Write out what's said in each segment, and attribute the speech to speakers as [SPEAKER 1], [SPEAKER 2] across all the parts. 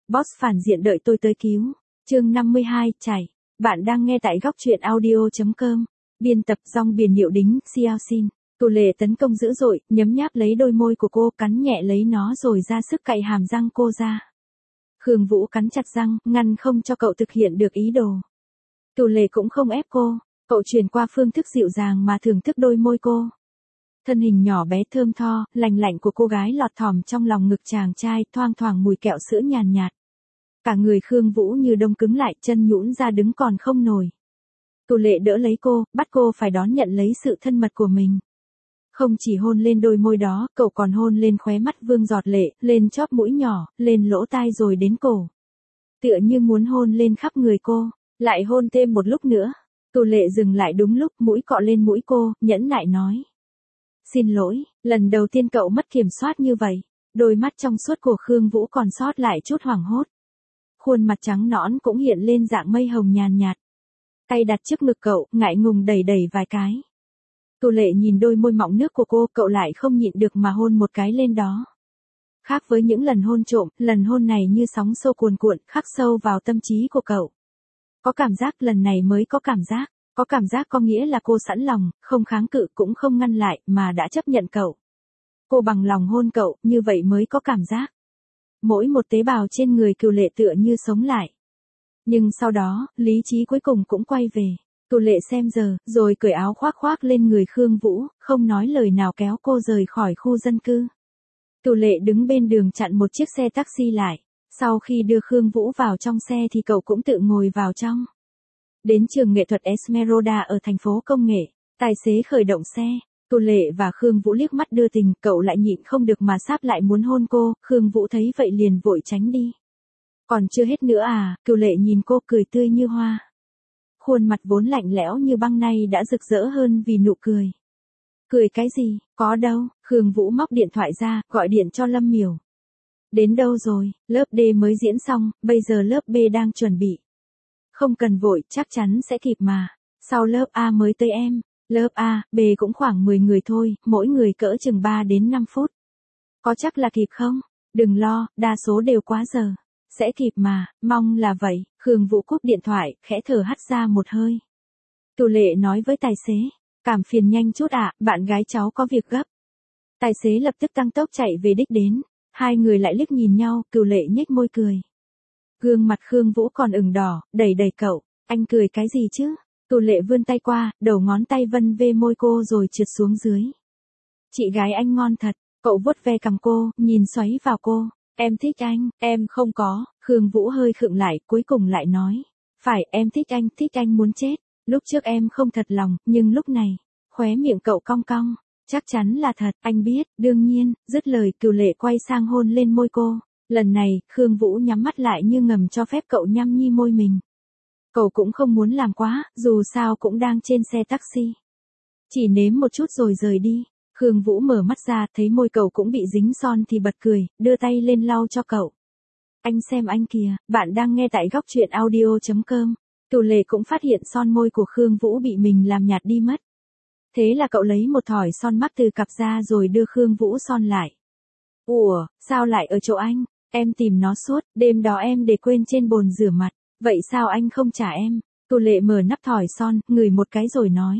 [SPEAKER 1] Boss phản diện đợi tôi tới cứu. Chương 52, chảy. Bạn đang nghe tại góc truyện audio.com. Biên tập Dong Biển Hiệu Đính, Xiao Xin. Tô Lệ tấn công dữ dội, nhấm nháp lấy đôi môi của cô, cắn nhẹ lấy nó rồi ra sức cạy hàm răng cô ra. Khương Vũ cắn chặt răng, ngăn không cho cậu thực hiện được ý đồ. Tô Lệ cũng không ép cô, cậu chuyển qua phương thức dịu dàng mà thưởng thức đôi môi cô. Thân hình nhỏ bé thơm tho, lành lạnh của cô gái lọt thỏm trong lòng ngực chàng trai, thoang thoảng mùi kẹo sữa nhàn nhạt. Cả người Khương Vũ như đông cứng lại, chân nhũn ra đứng còn không nổi. Tô Lệ đỡ lấy cô, bắt cô phải đón nhận lấy sự thân mật của mình. Không chỉ hôn lên đôi môi đó, cậu còn hôn lên khóe mắt vương giọt lệ, lên chóp mũi nhỏ, lên lỗ tai rồi đến cổ. Tựa như muốn hôn lên khắp người cô, lại hôn thêm một lúc nữa. Tô Lệ dừng lại đúng lúc, mũi cọ lên mũi cô, nhẫn nại nói. Xin lỗi, lần đầu tiên cậu mất kiểm soát như vậy. Đôi mắt trong suốt của Khương Vũ còn sót lại chút hoảng hốt. Khuôn mặt trắng nõn cũng hiện lên dạng mây hồng nhàn nhạt. Tay đặt trước ngực cậu, ngại ngùng đẩy đẩy vài cái. Tô Lệ nhìn đôi môi mọng nước của cô, cậu lại không nhịn được mà hôn một cái lên đó. Khác với những lần hôn trộm, lần hôn này như sóng xô cuồn cuộn, khắc sâu vào tâm trí của cậu. Có cảm giác lần này mới có cảm giác. Có cảm giác có nghĩa là cô sẵn lòng, không kháng cự cũng không ngăn lại, mà đã chấp nhận cậu. Cô bằng lòng hôn cậu, như vậy mới có cảm giác. Mỗi một tế bào trên người Cửu Lệ tựa như sống lại. Nhưng sau đó, lý trí cuối cùng cũng quay về. Cửu Lệ xem giờ, rồi cởi áo khoác lên người Khương Vũ, không nói lời nào kéo cô rời khỏi khu dân cư. Cửu Lệ đứng bên đường chặn một chiếc xe taxi lại. Sau khi đưa Khương Vũ vào trong xe thì cậu cũng tự ngồi vào trong. Đến trường nghệ thuật Esmeralda ở thành phố công nghệ, tài xế khởi động xe. Tô Lệ và Khương Vũ liếc mắt đưa tình, cậu lại nhịn không được mà sáp lại muốn hôn cô, Khương Vũ thấy vậy liền vội tránh đi. Còn chưa hết nữa à, Cửu Lệ nhìn cô cười tươi như hoa. Khuôn mặt vốn lạnh lẽo như băng nay đã rực rỡ hơn vì nụ cười. Cười cái gì, có đâu, Khương Vũ móc điện thoại ra, gọi điện cho Lâm Miểu. Đến đâu rồi, lớp D mới diễn xong, bây giờ lớp B đang chuẩn bị. Không cần vội, chắc chắn sẽ kịp mà. Sau lớp A mới tới em. Lớp A, B cũng khoảng 10 người thôi, mỗi người cỡ chừng 3 đến 5 phút. Có chắc là kịp không? Đừng lo, đa số đều quá giờ. Sẽ kịp mà, mong là vậy. Khương Vũ cúp điện thoại, khẽ thở hắt ra một hơi. Tô Lệ nói với tài xế. Cảm phiền nhanh chút ạ, bạn gái cháu có việc gấp. Tài xế lập tức tăng tốc chạy về đích đến. Hai người lại liếc nhìn nhau, Cửu Lệ nhếch môi cười. Gương mặt Khương Vũ còn ửng đỏ, đẩy cậu, anh cười cái gì chứ? Tô Lệ vươn tay qua, đầu ngón tay vân về môi cô rồi trượt xuống dưới. Chị gái anh ngon thật, cậu vuốt ve cằm cô, nhìn xoáy vào cô. Em thích anh, em không có. Khương Vũ hơi khựng lại, cuối cùng lại nói. Phải, em thích anh muốn chết. Lúc trước em không thật lòng, nhưng lúc này, khóe miệng cậu cong cong. Chắc chắn là thật, anh biết, đương nhiên, dứt lời Cửu Lệ quay sang hôn lên môi cô. Lần này, Khương Vũ nhắm mắt lại như ngầm cho phép cậu nhăm nhi môi mình. Cậu cũng không muốn làm quá, dù sao cũng đang trên xe taxi. Chỉ nếm một chút rồi rời đi. Khương Vũ mở mắt ra, thấy môi cậu cũng bị dính son thì bật cười, đưa tay lên lau cho cậu. Anh xem anh kìa, bạn đang nghe tại góc truyện audio.com. Cửu Lệ cũng phát hiện son môi của Khương Vũ bị mình làm nhạt đi mất. Thế là cậu lấy một thỏi son mắc từ cặp ra rồi đưa Khương Vũ son lại. Ủa, sao lại ở chỗ anh? Em tìm nó suốt, đêm đó em để quên trên bồn rửa mặt. Vậy sao anh không trả em? Tô Lệ mở nắp thỏi son, ngửi một cái rồi nói.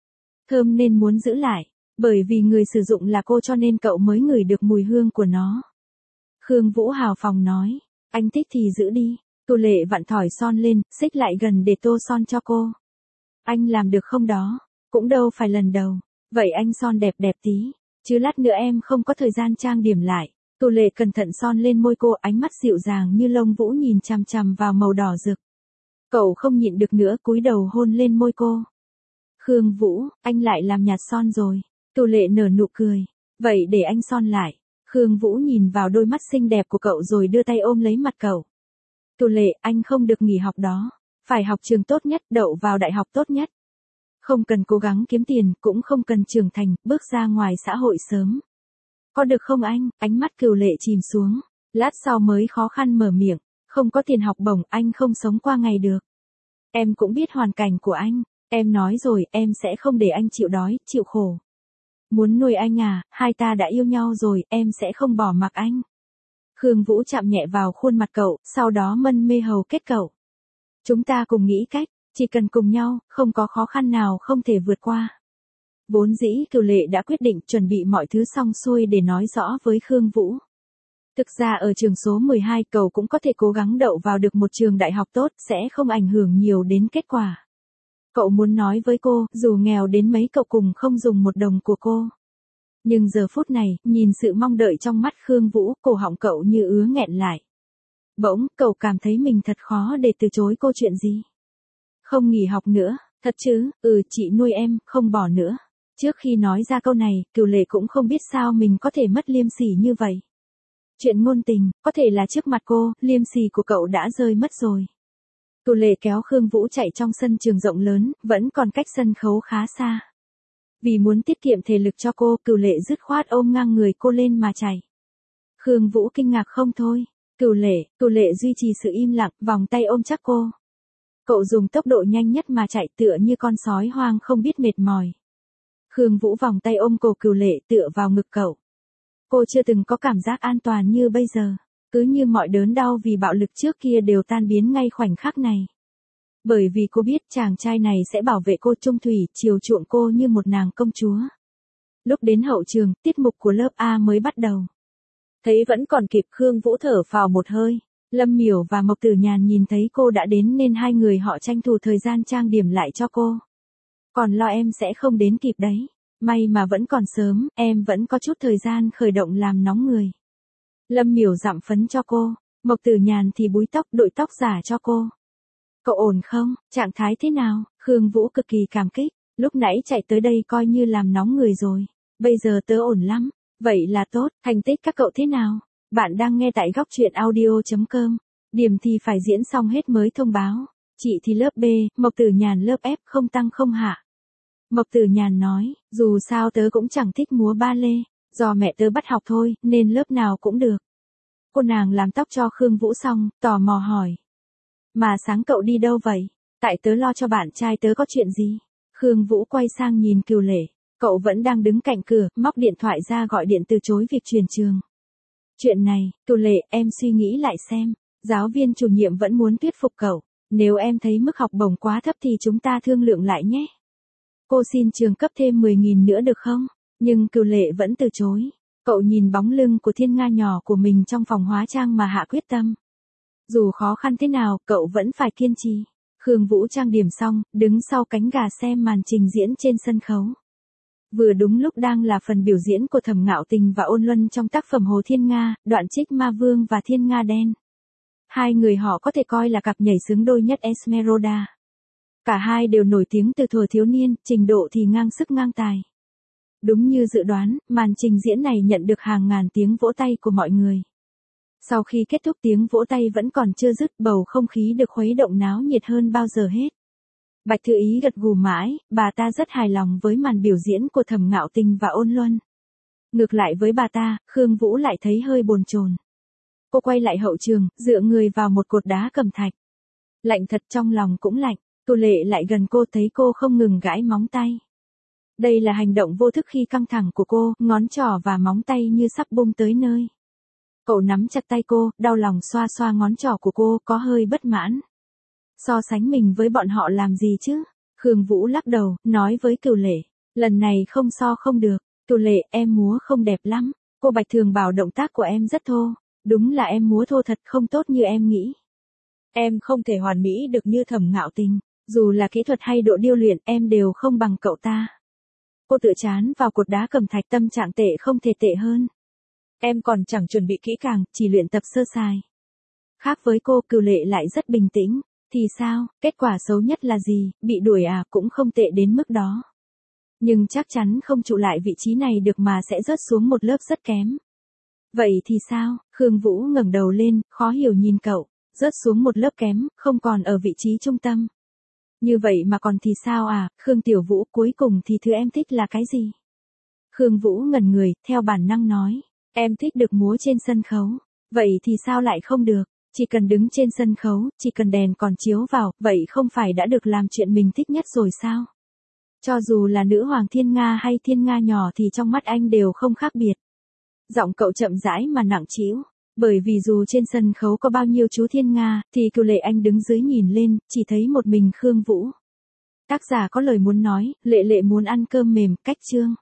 [SPEAKER 1] Thơm nên muốn giữ lại. Bởi vì người sử dụng là cô cho nên cậu mới ngửi được mùi hương của nó. Khương Vũ hào phóng nói. Anh thích thì giữ đi. Tô Lệ vặn thỏi son lên, xích lại gần để tô son cho cô. Anh làm được không đó? Cũng đâu phải lần đầu. Vậy anh son đẹp tí. Chứ lát nữa em không có thời gian trang điểm lại. Tô Lệ cẩn thận son lên môi cô, ánh mắt dịu dàng như lông vũ nhìn chằm chằm vào màu đỏ rực. Cậu không nhịn được nữa cúi đầu hôn lên môi cô. Khương Vũ, anh lại làm nhạt son rồi. Tô Lệ nở nụ cười. Vậy để anh son lại. Khương Vũ nhìn vào đôi mắt xinh đẹp của cậu rồi đưa tay ôm lấy mặt cậu. Tô Lệ, anh không được nghỉ học đó. Phải học trường tốt nhất, đậu vào đại học tốt nhất. Không cần cố gắng kiếm tiền, cũng không cần trưởng thành, bước ra ngoài xã hội sớm. Có được không anh? Ánh mắt Cửu Lệ chìm xuống. Lát sau mới khó khăn mở miệng. Không có tiền học bổng, anh không sống qua ngày được. Em cũng biết hoàn cảnh của anh. Em nói rồi, em sẽ không để anh chịu đói, chịu khổ. Muốn nuôi anh à, hai ta đã yêu nhau rồi, em sẽ không bỏ mặc anh. Khương Vũ chạm nhẹ vào khuôn mặt cậu, sau đó mân mê hầu kết cậu. Chúng ta cùng nghĩ cách, chỉ cần cùng nhau, không có khó khăn nào không thể vượt qua. Vốn dĩ Cửu Lệ đã quyết định chuẩn bị mọi thứ xong xuôi để nói rõ với Khương Vũ. Thực ra ở trường số 12 cậu cũng có thể cố gắng đậu vào được một trường đại học tốt, sẽ không ảnh hưởng nhiều đến kết quả. Cậu muốn nói với cô, dù nghèo đến mấy cậu cùng không dùng một đồng của cô. Nhưng giờ phút này, nhìn sự mong đợi trong mắt Khương Vũ, cổ họng cậu như ứa nghẹn lại. Bỗng, cậu cảm thấy mình thật khó để từ chối cô chuyện gì. Không nghỉ học nữa, thật chứ, chị nuôi em, không bỏ nữa. Trước khi nói ra câu này, Cửu Lệ cũng không biết sao mình có thể mất liêm sỉ như vậy. Chuyện ngôn tình, có thể là trước mặt cô, liêm sỉ của cậu đã rơi mất rồi. Cửu Lệ kéo Khương Vũ chạy trong sân trường rộng lớn, vẫn còn cách sân khấu khá xa. Vì muốn tiết kiệm thể lực cho cô, Cửu Lệ dứt khoát ôm ngang người cô lên mà chạy. Khương Vũ kinh ngạc không thôi. Cửu Lệ duy trì sự im lặng, vòng tay ôm chắc cô. Cậu dùng tốc độ nhanh nhất mà chạy tựa như con sói hoang không biết mệt mỏi. Khương Vũ vòng tay ôm cổ Cửu Lệ tựa vào ngực cậu. Cô chưa từng có cảm giác an toàn như bây giờ. Cứ như mọi đớn đau vì bạo lực trước kia đều tan biến ngay khoảnh khắc này. Bởi vì cô biết chàng trai này sẽ bảo vệ cô trung thủy, chiều chuộng cô như một nàng công chúa. Lúc đến hậu trường, tiết mục của lớp A mới bắt đầu. Thấy vẫn còn kịp, Khương Vũ thở phào một hơi. Lâm Miểu và Mộc Tử Nhàn nhìn thấy cô đã đến nên hai người họ tranh thủ thời gian trang điểm lại cho cô. Còn lo em sẽ không đến kịp đấy. May mà vẫn còn sớm, em vẫn có chút thời gian khởi động làm nóng người. Lâm Miểu dặm phấn cho cô, Mộc Tử Nhàn thì búi tóc đội tóc giả cho cô. Cậu ổn không, trạng thái thế nào? Khương Vũ cực kỳ cảm kích, lúc nãy chạy tới đây coi như làm nóng người rồi. Bây giờ tớ ổn lắm, vậy là tốt, thành tích các cậu thế nào? Bạn đang nghe tại góc truyện audio.com, điểm thì phải diễn xong hết mới thông báo. Chị thì lớp B, Mộc Tử Nhàn lớp F không tăng không hạ. Mộc Tử Nhàn nói, dù sao tớ cũng chẳng thích múa ba lê, do mẹ tớ bắt học thôi, nên lớp nào cũng được. Cô nàng làm tóc cho Khương Vũ xong, tò mò hỏi. Mà sáng cậu đi đâu vậy? Tại tớ lo cho bạn trai tớ có chuyện gì? Khương Vũ quay sang nhìn Cửu Lệ, cậu vẫn đang đứng cạnh cửa, móc điện thoại ra gọi điện từ chối việc chuyển trường. Chuyện này, Cửu Lệ, em suy nghĩ lại xem, giáo viên chủ nhiệm vẫn muốn thuyết phục cậu, nếu em thấy mức học bổng quá thấp thì chúng ta thương lượng lại nhé. Cô xin trường cấp thêm 10.000 nữa được không? Nhưng Cửu Lệ vẫn từ chối. Cậu nhìn bóng lưng của Thiên Nga nhỏ của mình trong phòng hóa trang mà hạ quyết tâm. Dù khó khăn thế nào, cậu vẫn phải kiên trì. Khương Vũ trang điểm xong, đứng sau cánh gà xem màn trình diễn trên sân khấu. Vừa đúng lúc đang là phần biểu diễn của Thẩm Ngạo Tình và Ôn Luân trong tác phẩm Hồ Thiên Nga, đoạn trích Ma Vương và Thiên Nga Đen. Hai người họ có thể coi là cặp nhảy xứng đôi nhất Esmeralda. Cả hai đều nổi tiếng từ thuở thiếu niên, trình độ thì ngang sức ngang tài. Đúng như dự đoán, màn trình diễn này nhận được hàng ngàn tiếng vỗ tay của mọi người. Sau khi kết thúc tiếng vỗ tay vẫn còn chưa dứt, bầu không khí được khuấy động náo nhiệt hơn bao giờ hết. Bạch Thư Ý gật gù mãi, bà ta rất hài lòng với màn biểu diễn của Thẩm Ngạo Tình và Ôn Luân. Ngược lại với bà ta, Khương Vũ lại thấy hơi bồn chồn. Cô quay lại hậu trường, dựa người vào một cột đá cẩm thạch. Lạnh thật, trong lòng cũng lạnh. Cửu Lệ lại gần cô, thấy cô không ngừng gãi móng tay. Đây là hành động vô thức khi căng thẳng của cô, ngón trỏ và móng tay như sắp bung tới nơi. Cậu nắm chặt tay cô, đau lòng xoa xoa ngón trỏ của cô, có hơi bất mãn. So sánh mình với bọn họ làm gì chứ? Khương Vũ lắc đầu, nói với Cửu Lệ, lần này không so không được. Cửu Lệ, em múa không đẹp lắm. Cô Bạch thường bảo động tác của em rất thô. Đúng là em múa thô thật, không tốt như em nghĩ. Em không thể hoàn mỹ được như Thẩm Ngạo Tình. Dù là kỹ thuật hay độ điêu luyện, em đều không bằng cậu ta. Cô tựa trán vào cột đá cẩm thạch, tâm trạng tệ không thể tệ hơn. Em còn chẳng chuẩn bị kỹ càng, chỉ luyện tập sơ sài. Khác với cô, Cửu Lệ lại rất bình tĩnh. Thì sao, kết quả xấu nhất là gì, bị đuổi à, cũng không tệ đến mức đó. Nhưng chắc chắn không trụ lại vị trí này được mà sẽ rớt xuống một lớp rất kém. Vậy thì sao? Khương Vũ ngẩng đầu lên, khó hiểu nhìn cậu. Rớt xuống một lớp kém, không còn ở vị trí trung tâm. Như vậy mà còn thì sao à, Khương Tiểu Vũ, cuối cùng thì thứ em thích là cái gì? Khương Vũ ngẩn người, theo bản năng nói. Em thích được múa trên sân khấu. Vậy thì sao lại không được? Chỉ cần đứng trên sân khấu, chỉ cần đèn còn chiếu vào, vậy không phải đã được làm chuyện mình thích nhất rồi sao? Cho dù là nữ hoàng Thiên Nga hay Thiên Nga nhỏ thì trong mắt anh đều không khác biệt. Giọng cậu chậm rãi mà nặng trĩu. Bởi vì dù trên sân khấu có bao nhiêu chú Thiên Nga, thì Cửu Lệ Anh đứng dưới nhìn lên, chỉ thấy một mình Khương Vũ. Tác giả có lời muốn nói, Lệ Lệ muốn ăn cơm mềm, cách chương.